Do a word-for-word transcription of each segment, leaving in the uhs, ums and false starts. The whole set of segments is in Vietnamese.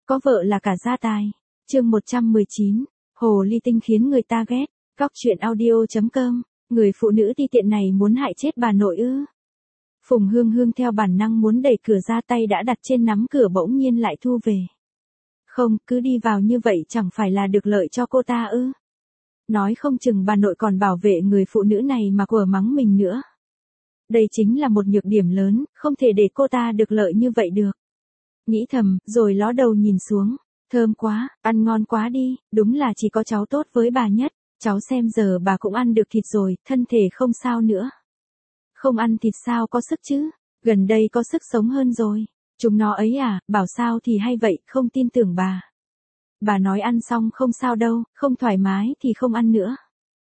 có vợ là cả gia tài. Chương một trăm mười chín, hồ ly tinh khiến người ta ghét. Góc truyện audio chấm com, người phụ nữ ti tiện này muốn hại chết bà nội ư? Phùng Hương Hương theo bản năng muốn đẩy cửa ra, tay đã đặt trên nắm cửa bỗng nhiên lại thu về. Không, cứ đi vào như vậy chẳng phải là được lợi cho cô ta ư? Nói không chừng bà nội còn bảo vệ người phụ nữ này mà quở mắng mình nữa. Đây chính là một nhược điểm lớn, không thể để cô ta được lợi như vậy được. Nghĩ thầm, rồi ló đầu nhìn xuống. Thơm quá, ăn ngon quá đi, đúng là chỉ có cháu tốt với bà nhất. Cháu xem giờ bà cũng ăn được thịt rồi, thân thể không sao nữa. Không ăn thịt sao có sức chứ, gần đây có sức sống hơn rồi. Chúng nó ấy à, bảo sao thì hay vậy, không tin tưởng bà. Bà nói ăn xong không sao đâu, không thoải mái thì không ăn nữa.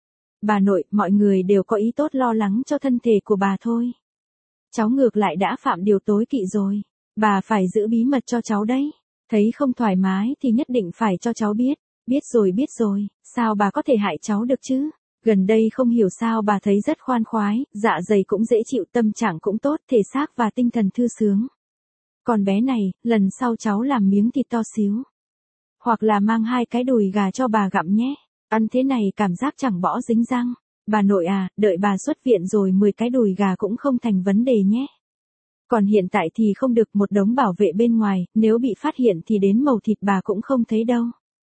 Bà nội, mọi người đều có ý tốt lo lắng cho thân thể của bà thôi. Cháu ngược lại đã phạm điều tối kỵ rồi. Bà phải giữ bí mật cho cháu đấy. Thấy không thoải mái thì nhất định phải cho cháu biết. Biết rồi biết rồi, sao bà có thể hại cháu được chứ? Gần đây không hiểu sao bà thấy rất khoan khoái, dạ dày cũng dễ chịu, tâm trạng cũng tốt, thể xác và tinh thần thư sướng. Còn bé này, lần sau cháu làm miếng thịt to xíu. Hoặc là mang hai cái đùi gà cho bà gặm nhé. Ăn thế này cảm giác chẳng bỏ dính răng. Bà nội à, đợi bà xuất viện rồi mười cái đùi gà cũng không thành vấn đề nhé. Còn hiện tại thì không được, một đống bảo vệ bên ngoài, nếu bị phát hiện thì đến màu thịt bà cũng không thấy đâu.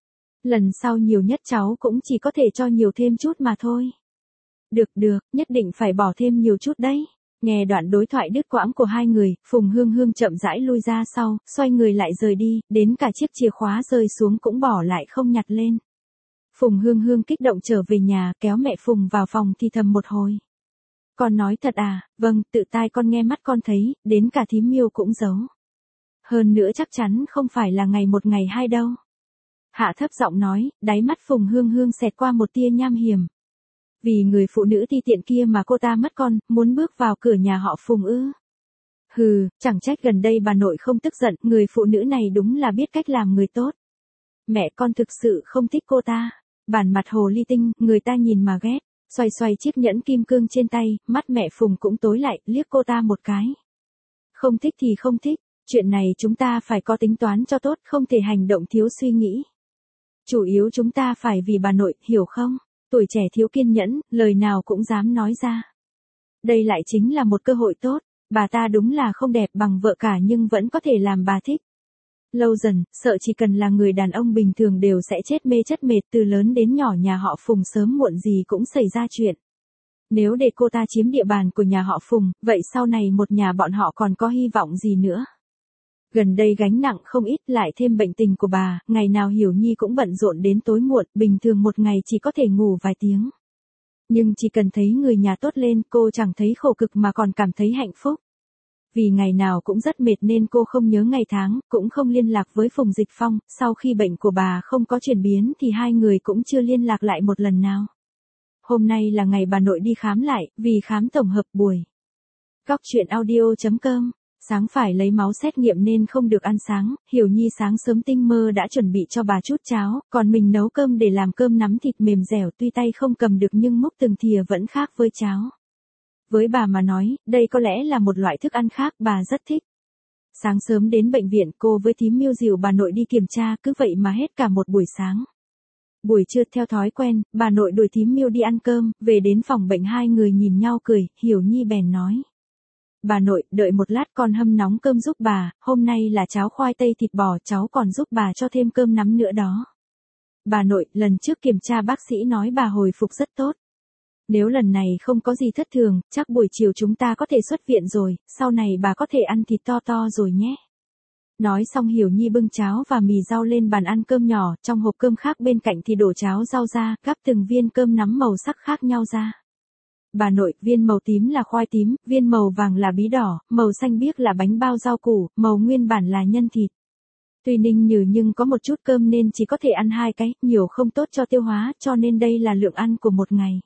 Lần sau nhiều nhất cháu cũng chỉ có thể cho nhiều thêm chút mà thôi. Được được, nhất định phải bỏ thêm nhiều chút đấy. Nghe đoạn đối thoại đứt quãng của hai người, Phùng Hương Hương chậm rãi lui ra sau, xoay người lại rời đi, đến cả chiếc chìa khóa rơi xuống cũng bỏ lại không nhặt lên. Phùng Hương Hương kích động trở về nhà, kéo mẹ Phùng vào phòng thì thầm một hồi. Con nói thật à? Vâng, tự tai con nghe mắt con thấy, đến cả thím Miêu cũng giấu. Hơn nữa chắc chắn không phải là ngày một ngày hai đâu. Hạ thấp giọng nói, đáy mắt Phùng Hương Hương xẹt qua một tia nham hiểm. Vì người phụ nữ ti tiện kia mà cô ta mất con, muốn bước vào cửa nhà họ Phùng ư? Hừ, chẳng trách gần đây bà nội không tức giận, người phụ nữ này đúng là biết cách làm người tốt. Mẹ con thực sự không thích cô ta. Bản mặt hồ ly tinh, người ta nhìn mà ghét. Xoay xoay chiếc nhẫn kim cương trên tay, mắt mẹ Phùng cũng tối lại, liếc cô ta một cái. Không thích thì không thích, chuyện này chúng ta phải có tính toán cho tốt, không thể hành động thiếu suy nghĩ. Chủ yếu chúng ta phải vì bà nội, hiểu không? Tuổi trẻ thiếu kiên nhẫn, lời nào cũng dám nói ra. Đây lại chính là một cơ hội tốt, bà ta đúng là không đẹp bằng vợ cả nhưng vẫn có thể làm bà thích. Lâu dần, sợ chỉ cần là người đàn ông bình thường đều sẽ chết mê chất mệt, từ lớn đến nhỏ nhà họ Phùng sớm muộn gì cũng xảy ra chuyện. Nếu để cô ta chiếm địa bàn của nhà họ Phùng, vậy sau này một nhà bọn họ còn có hy vọng gì nữa? Gần đây gánh nặng không ít, lại thêm bệnh tình của bà, ngày nào Hiểu Nhi cũng bận rộn đến tối muộn, bình thường một ngày chỉ có thể ngủ vài tiếng. Nhưng chỉ cần thấy người nhà tốt lên, cô chẳng thấy khổ cực mà còn cảm thấy hạnh phúc. Vì ngày nào cũng rất mệt nên cô không nhớ ngày tháng, cũng không liên lạc với Phùng Dịch Phong, sau khi bệnh của bà không có chuyển biến thì hai người cũng chưa liên lạc lại một lần nào. Hôm nay là ngày bà nội đi khám lại, vì khám tổng hợp buổi. Góc truyện audio chấm com. Sáng phải lấy máu xét nghiệm nên không được ăn sáng, Hiểu Nhi sáng sớm tinh mơ đã chuẩn bị cho bà chút cháo, còn mình nấu cơm để làm cơm nắm thịt mềm dẻo, tuy tay không cầm được nhưng múc từng thìa vẫn khác với cháo. Với bà mà nói, đây có lẽ là một loại thức ăn khác bà rất thích. Sáng sớm đến bệnh viện, cô với thím Miêu dìu bà nội đi kiểm tra, cứ vậy mà hết cả một buổi sáng. Buổi trưa theo thói quen, bà nội đuổi thím Miêu đi ăn cơm, về đến phòng bệnh hai người nhìn nhau cười, Hiểu Nhi bèn nói. Bà nội, đợi một lát con hâm nóng cơm giúp bà, hôm nay là cháo khoai tây thịt bò, cháu còn giúp bà cho thêm cơm nắm nữa đó. Bà nội, lần trước kiểm tra bác sĩ nói bà hồi phục rất tốt. Nếu lần này không có gì thất thường, chắc buổi chiều chúng ta có thể xuất viện rồi, sau này bà có thể ăn thịt to to rồi nhé. Nói xong Hiểu Nhi bưng cháo và mì rau lên bàn ăn cơm nhỏ, trong hộp cơm khác bên cạnh thì đổ cháo rau ra, gắp từng viên cơm nắm màu sắc khác nhau ra. Bà nội, viên màu tím là khoai tím, viên màu vàng là bí đỏ, màu xanh biếc là bánh bao rau củ, màu nguyên bản là nhân thịt. Tuy ninh nhừ nhưng có một chút cơm nên chỉ có thể ăn hai cái, nhiều không tốt cho tiêu hóa, cho nên đây là lượng ăn của một ngày.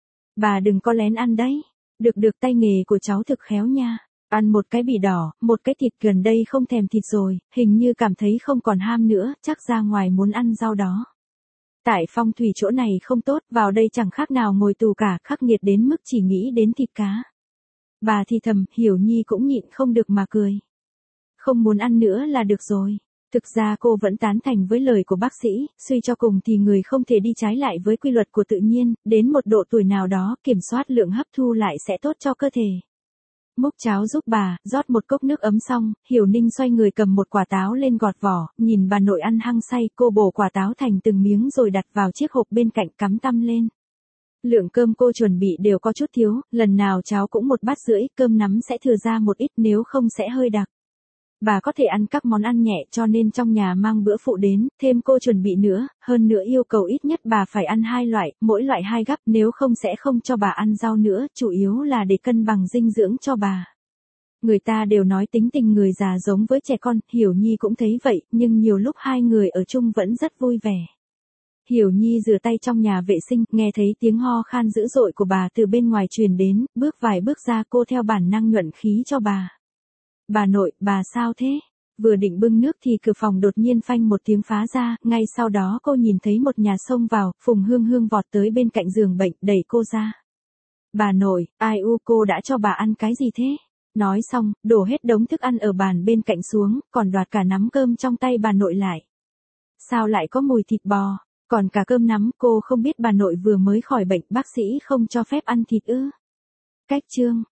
Bà đừng có lén ăn đấy. Được được, tay nghề của cháu thực khéo nha. Ăn một cái bỉ đỏ, một cái thịt, gần đây không thèm thịt rồi, hình như cảm thấy không còn ham nữa, chắc ra ngoài muốn ăn rau đó. Tại phong thủy chỗ này không tốt, vào đây chẳng khác nào ngồi tù cả, khắc nghiệt đến mức chỉ nghĩ đến thịt cá. Bà thì thầm, Hiểu Nhi cũng nhịn không được mà cười. Không muốn ăn nữa là được rồi. Thực ra cô vẫn tán thành với lời của bác sĩ, suy cho cùng thì người không thể đi trái lại với quy luật của tự nhiên, đến một độ tuổi nào đó, kiểm soát lượng hấp thu lại sẽ tốt cho cơ thể. Múc cháo giúp bà, rót một cốc nước ấm xong, Hiểu Ninh xoay người cầm một quả táo lên gọt vỏ, nhìn bà nội ăn hăng say, cô bổ quả táo thành từng miếng rồi đặt vào chiếc hộp bên cạnh cắm tăm lên. Lượng cơm cô chuẩn bị đều có chút thiếu, lần nào cháo cũng một bát rưỡi, cơm nắm sẽ thừa ra một ít nếu không sẽ hơi đặc. Bà có thể ăn các món ăn nhẹ cho nên trong nhà mang bữa phụ đến, thêm cô chuẩn bị nữa, hơn nữa yêu cầu ít nhất bà phải ăn hai loại, mỗi loại hai gắp, nếu không sẽ không cho bà ăn rau nữa, chủ yếu là để cân bằng dinh dưỡng cho bà. Người ta đều nói tính tình người già giống với trẻ con, Hiểu Nhi cũng thấy vậy, nhưng nhiều lúc hai người ở chung vẫn rất vui vẻ. Hiểu Nhi rửa tay trong nhà vệ sinh, nghe thấy tiếng ho khan dữ dội của bà từ bên ngoài truyền đến, bước vài bước ra cô theo bản năng nhuận khí cho bà. Bà nội, bà sao thế? Vừa định bưng nước thì cửa phòng đột nhiên phanh một tiếng phá ra, ngay sau đó cô nhìn thấy một nhà xông vào, Phùng Hương Hương vọt tới bên cạnh giường bệnh, đẩy cô ra. Bà nội, ai u cô đã cho bà ăn cái gì thế? Nói xong, đổ hết đống thức ăn ở bàn bên cạnh xuống, còn đoạt cả nắm cơm trong tay bà nội lại. Sao lại có mùi thịt bò? Còn cả cơm nắm, cô không biết bà nội vừa mới khỏi bệnh, bác sĩ không cho phép ăn thịt ư? Cách chương